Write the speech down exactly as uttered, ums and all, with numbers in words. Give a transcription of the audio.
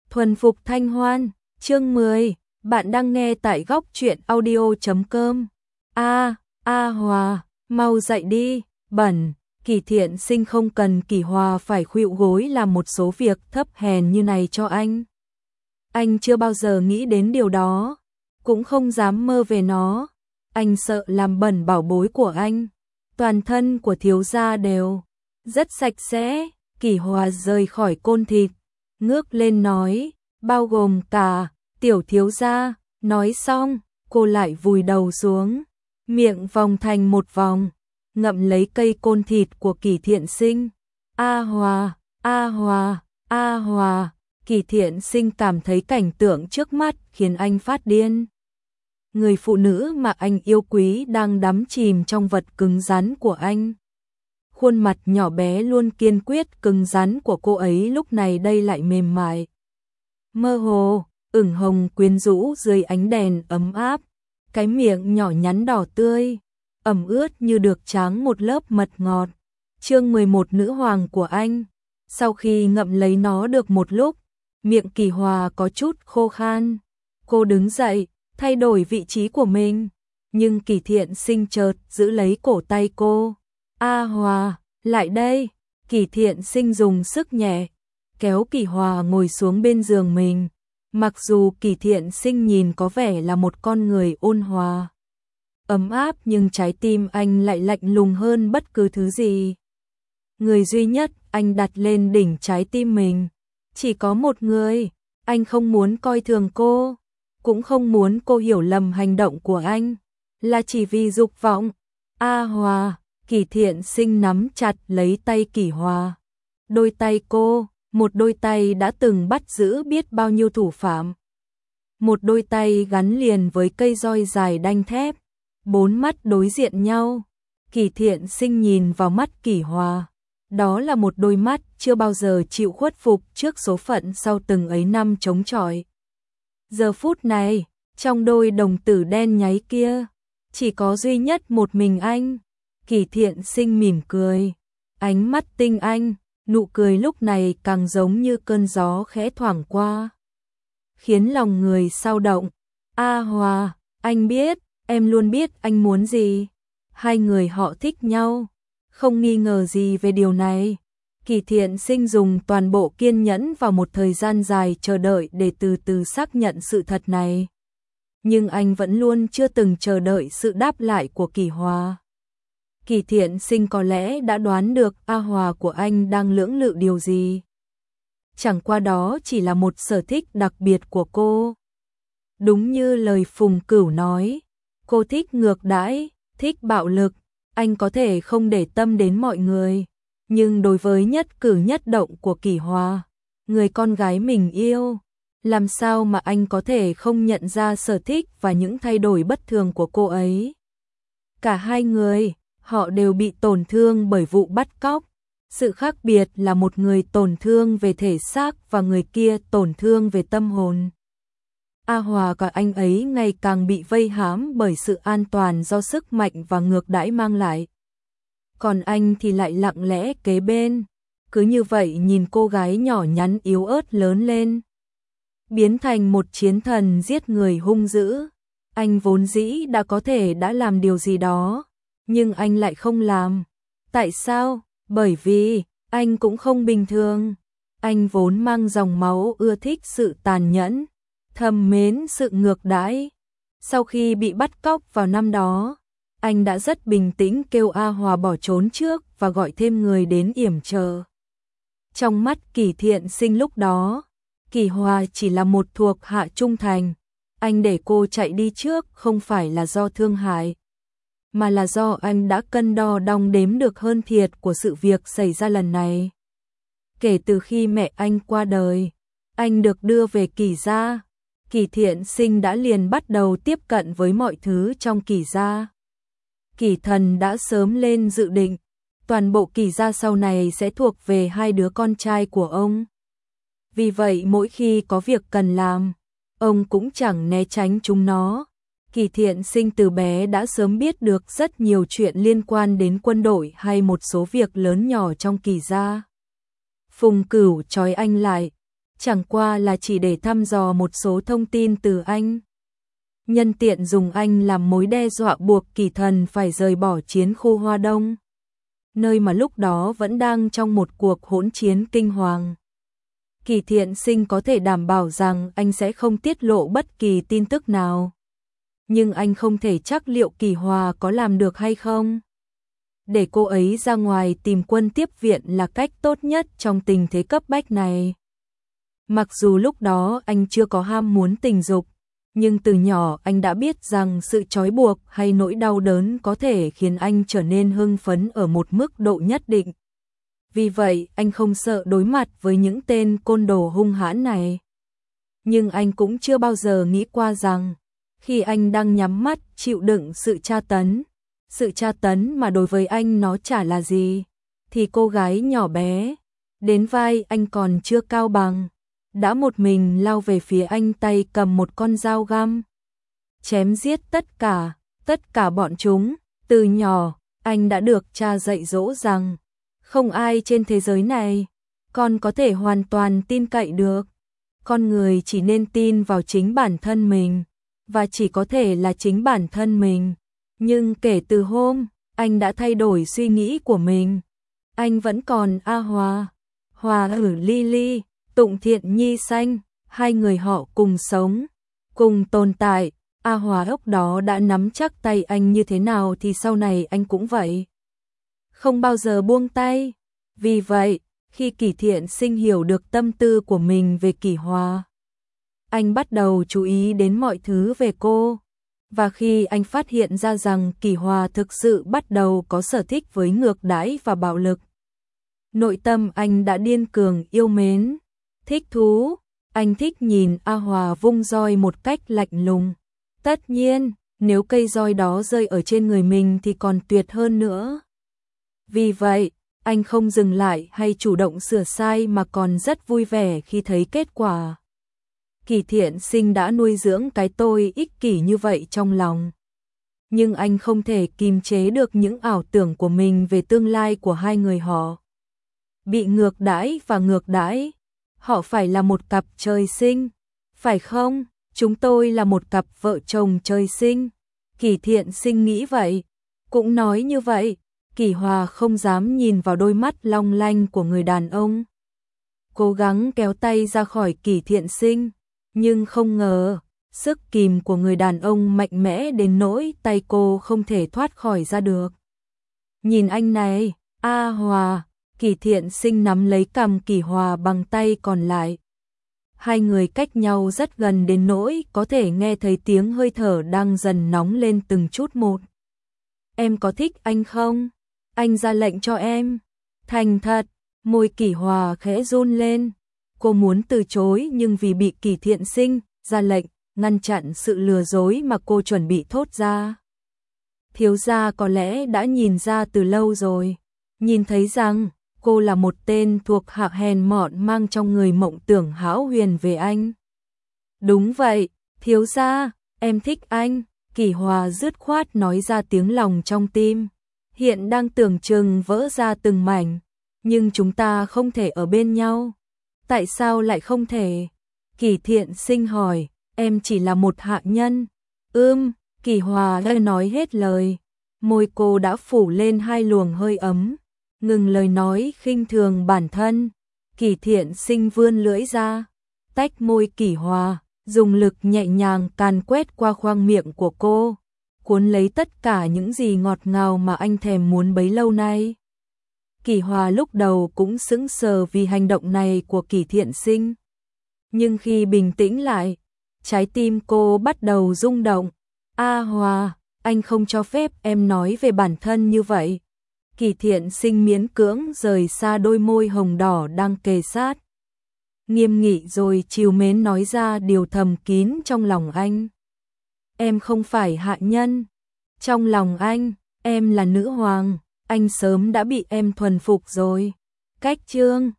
Thuần phục Thanh Hoan, chương mười, bạn đang nghe tại góc truyện audio chấm com. A, A Hòa, mau dậy đi, bẩn, Kỳ Thiện Sinh không cần Kỳ Hòa phải khuỵu gối làm một số việc thấp hèn như này cho anh. Anh chưa bao giờ nghĩ đến điều đó, cũng không dám mơ về nó. Anh sợ làm bẩn bảo bối của anh. Toàn thân của thiếu gia đều rất sạch sẽ. Kỳ Hòa rời khỏi côn thịt, ngước lên nói, bao gồm cả tiểu thiếu gia. Nói xong, cô lại vùi đầu xuống, miệng vòng thành một vòng, ngậm lấy cây côn thịt của Kỳ Thiện Sinh. A Hòa, A Hòa, A Hòa. Kỳ Thiện Sinh cảm thấy cảnh tượng trước mắt khiến anh phát điên. Người phụ nữ mà anh yêu quý đang đắm chìm trong vật cứng rắn của anh. Khuôn mặt nhỏ bé luôn kiên quyết cứng rắn của cô ấy lúc này đây lại mềm mại, mơ hồ, ửng hồng quyến rũ dưới ánh đèn ấm áp. Cái miệng nhỏ nhắn đỏ tươi, ẩm ướt như được tráng một lớp mật ngọt. Chương mười một, nữ hoàng của anh. Sau khi ngậm lấy nó được một lúc, miệng Kỳ Hòa có chút khô khan. Cô đứng dậy, thay đổi vị trí của mình, nhưng Kỳ Thiện Sinh chợt giữ lấy cổ tay cô. A Hòa, lại đây. Kỳ Thiện Sinh dùng sức nhẹ kéo Kỳ Hòa ngồi xuống bên giường mình. Mặc dù Kỳ Thiện Sinh nhìn có vẻ là một con người ôn hòa, ấm áp, nhưng trái tim anh lại lạnh lùng hơn bất cứ thứ gì. Người duy nhất anh đặt lên đỉnh trái tim mình chỉ có một người. Anh không muốn coi thường cô, cũng không muốn cô hiểu lầm hành động của anh là chỉ vì dục vọng. A Hòa. Kỳ Thiện Sinh nắm chặt lấy tay Kỳ Hòa. Đôi tay cô, một đôi tay đã từng bắt giữ biết bao nhiêu thủ phạm. Một đôi tay gắn liền với cây roi dài đanh thép. Bốn mắt đối diện nhau. Kỳ Thiện Sinh nhìn vào mắt Kỳ Hòa. Đó là một đôi mắt chưa bao giờ chịu khuất phục trước số phận sau từng ấy năm chống chọi. Giờ phút này, trong đôi đồng tử đen nháy kia, chỉ có duy nhất một mình anh. Kỳ Thiện Sinh mỉm cười, ánh mắt tinh anh, nụ cười lúc này càng giống như cơn gió khẽ thoảng qua, khiến lòng người xao động. A Hòa, anh biết, em luôn biết anh muốn gì. Hai người họ thích nhau, không nghi ngờ gì về điều này. Kỳ Thiện Sinh dùng toàn bộ kiên nhẫn vào một thời gian dài chờ đợi để từ từ xác nhận sự thật này. Nhưng anh vẫn luôn chưa từng chờ đợi sự đáp lại của Kỳ Hòa. Kỳ Thiện Sinh có lẽ đã đoán được A Hòa của anh đang lưỡng lự điều gì. Chẳng qua đó chỉ là một sở thích đặc biệt của cô. Đúng như lời Phùng Cửu nói, cô thích ngược đãi, thích bạo lực. Anh có thể không để tâm đến mọi người, nhưng đối với nhất cử nhất động của Kỳ Hòa, người con gái mình yêu, làm sao mà anh có thể không nhận ra sở thích và những thay đổi bất thường của cô ấy. Cả hai người, họ đều bị tổn thương bởi vụ bắt cóc. Sự khác biệt là một người tổn thương về thể xác và người kia tổn thương về tâm hồn. A Hòa và anh ấy ngày càng bị vây hãm bởi sự an toàn do sức mạnh và ngược đãi mang lại. Còn anh thì lại lặng lẽ kế bên, cứ như vậy nhìn cô gái nhỏ nhắn yếu ớt lớn lên, biến thành một chiến thần giết người hung dữ. Anh vốn dĩ đã có thể đã làm điều gì đó, nhưng anh lại không làm. Tại sao? Bởi vì anh cũng không bình thường. Anh vốn mang dòng máu ưa thích sự tàn nhẫn, thầm mến sự ngược đãi. Sau khi bị bắt cóc vào năm đó, anh đã rất bình tĩnh kêu A Hòa bỏ trốn trước và gọi thêm người đến yểm trợ. Trong mắt Kỳ Thiện Sinh lúc đó, Kỳ Hòa chỉ là một thuộc hạ trung thành. Anh để cô chạy đi trước không phải là do thương hại, mà là do anh đã cân đo đong đếm được hơn thiệt của sự việc xảy ra lần này. Kể từ khi mẹ anh qua đời, anh được đưa về Kỳ gia. Kỳ Thiện Sinh đã liền bắt đầu tiếp cận với mọi thứ trong Kỳ gia. Kỳ Thần đã sớm lên dự định, toàn bộ Kỳ gia sau này sẽ thuộc về hai đứa con trai của ông. Vì vậy mỗi khi có việc cần làm, ông cũng chẳng né tránh chúng nó. Kỳ Thiện Sinh từ bé đã sớm biết được rất nhiều chuyện liên quan đến quân đội hay một số việc lớn nhỏ trong Kỳ gia. Phùng Cửu trói anh lại, chẳng qua là chỉ để thăm dò một số thông tin từ anh. Nhân tiện dùng anh làm mối đe dọa buộc Kỳ Thần phải rời bỏ chiến khu Hoa Đông, nơi mà lúc đó vẫn đang trong một cuộc hỗn chiến kinh hoàng. Kỳ Thiện Sinh có thể đảm bảo rằng anh sẽ không tiết lộ bất kỳ tin tức nào. Nhưng anh không thể chắc liệu Kỳ Hòa có làm được hay không. Để cô ấy ra ngoài tìm quân tiếp viện là cách tốt nhất trong tình thế cấp bách này. Mặc dù lúc đó anh chưa có ham muốn tình dục, nhưng từ nhỏ anh đã biết rằng sự trói buộc hay nỗi đau đớn có thể khiến anh trở nên hưng phấn ở một mức độ nhất định. Vì vậy, anh không sợ đối mặt với những tên côn đồ hung hãn này. Nhưng anh cũng chưa bao giờ nghĩ qua rằng, khi anh đang nhắm mắt chịu đựng sự tra tấn, sự tra tấn mà đối với anh nó chả là gì, thì cô gái nhỏ bé, đến vai anh còn chưa cao bằng, đã một mình lao về phía anh, tay cầm một con dao găm. Chém giết tất cả, tất cả bọn chúng. Từ nhỏ, anh đã được cha dạy dỗ rằng, không ai trên thế giới này con có thể hoàn toàn tin cậy được. Con người chỉ nên tin vào chính bản thân mình, và chỉ có thể là chính bản thân mình. Nhưng kể từ hôm anh đã thay đổi suy nghĩ của mình, anh vẫn còn A Hòa, Hòa ở Lily, Tụng Thiện Nhi Xanh, hai người họ cùng sống, cùng tồn tại. A Hòa lúc đó đã nắm chắc tay anh như thế nào thì sau này anh cũng vậy. Không bao giờ buông tay. Vì vậy, khi Kỳ Thiện Sinh hiểu được tâm tư của mình về Kỳ Hòa, anh bắt đầu chú ý đến mọi thứ về cô. Và khi anh phát hiện ra rằng Kỳ Hòa thực sự bắt đầu có sở thích với ngược đãi và bạo lực, nội tâm anh đã điên cuồng yêu mến, thích thú. Anh thích nhìn A Hòa vung roi một cách lạnh lùng. Tất nhiên, nếu cây roi đó rơi ở trên người mình thì còn tuyệt hơn nữa. Vì vậy, anh không dừng lại hay chủ động sửa sai mà còn rất vui vẻ khi thấy kết quả. Kỳ Thiện Sinh đã nuôi dưỡng cái tôi ích kỷ như vậy trong lòng. Nhưng anh không thể kìm chế được những ảo tưởng của mình về tương lai của hai người họ. Bị ngược đãi và ngược đãi, họ phải là một cặp trời sinh, phải không? Chúng tôi là một cặp vợ chồng trời sinh. Kỳ Thiện Sinh nghĩ vậy, cũng nói như vậy. Kỳ Hòa không dám nhìn vào đôi mắt long lanh của người đàn ông, cố gắng kéo tay ra khỏi Kỳ Thiện Sinh, nhưng không ngờ, sức kìm của người đàn ông mạnh mẽ đến nỗi tay cô không thể thoát khỏi ra được. Nhìn anh này, A Hòa. Kỳ Thiện Sinh nắm lấy cằm Kỳ Hòa bằng tay còn lại. Hai người cách nhau rất gần đến nỗi có thể nghe thấy tiếng hơi thở đang dần nóng lên từng chút một. Em có thích anh không? Anh ra lệnh cho em. Thành thật, môi Kỳ Hòa khẽ run lên. Cô muốn từ chối nhưng vì bị Kỳ Thiện Sinh ra lệnh, ngăn chặn sự lừa dối mà cô chuẩn bị thốt ra. Thiếu gia có lẽ đã nhìn ra từ lâu rồi, nhìn thấy rằng cô là một tên thuộc hạ hèn mọn mang trong người mộng tưởng hão huyền về anh. Đúng vậy, thiếu gia, em thích anh. Kỳ Hòa dứt khoát nói ra tiếng lòng trong tim, hiện đang tưởng chừng vỡ ra từng mảnh. Nhưng chúng ta không thể ở bên nhau. Tại sao lại không thể? Kỳ Thiện Sinh hỏi, em chỉ là một hạ nhân. Ưm, Kỳ Hòa đã nói hết lời. Môi cô đã phủ lên hai luồng hơi ấm. Ngừng lời nói khinh thường bản thân. Kỳ Thiện Sinh vươn lưỡi ra, tách môi Kỳ Hòa, dùng lực nhẹ nhàng càn quét qua khoang miệng của cô, cuốn lấy tất cả những gì ngọt ngào mà anh thèm muốn bấy lâu nay. Kỳ Hòa lúc đầu cũng sững sờ vì hành động này của Kỳ Thiện Sinh. Nhưng khi bình tĩnh lại, trái tim cô bắt đầu rung động. A Hòa, anh không cho phép em nói về bản thân như vậy. Kỳ Thiện Sinh miễn cưỡng rời xa đôi môi hồng đỏ đang kề sát. Nghiêm nghị rồi trìu mến nói ra điều thầm kín trong lòng anh. Em không phải hạ nhân. Trong lòng anh, em là nữ hoàng. Anh sớm đã bị em thuần phục rồi. Cách chương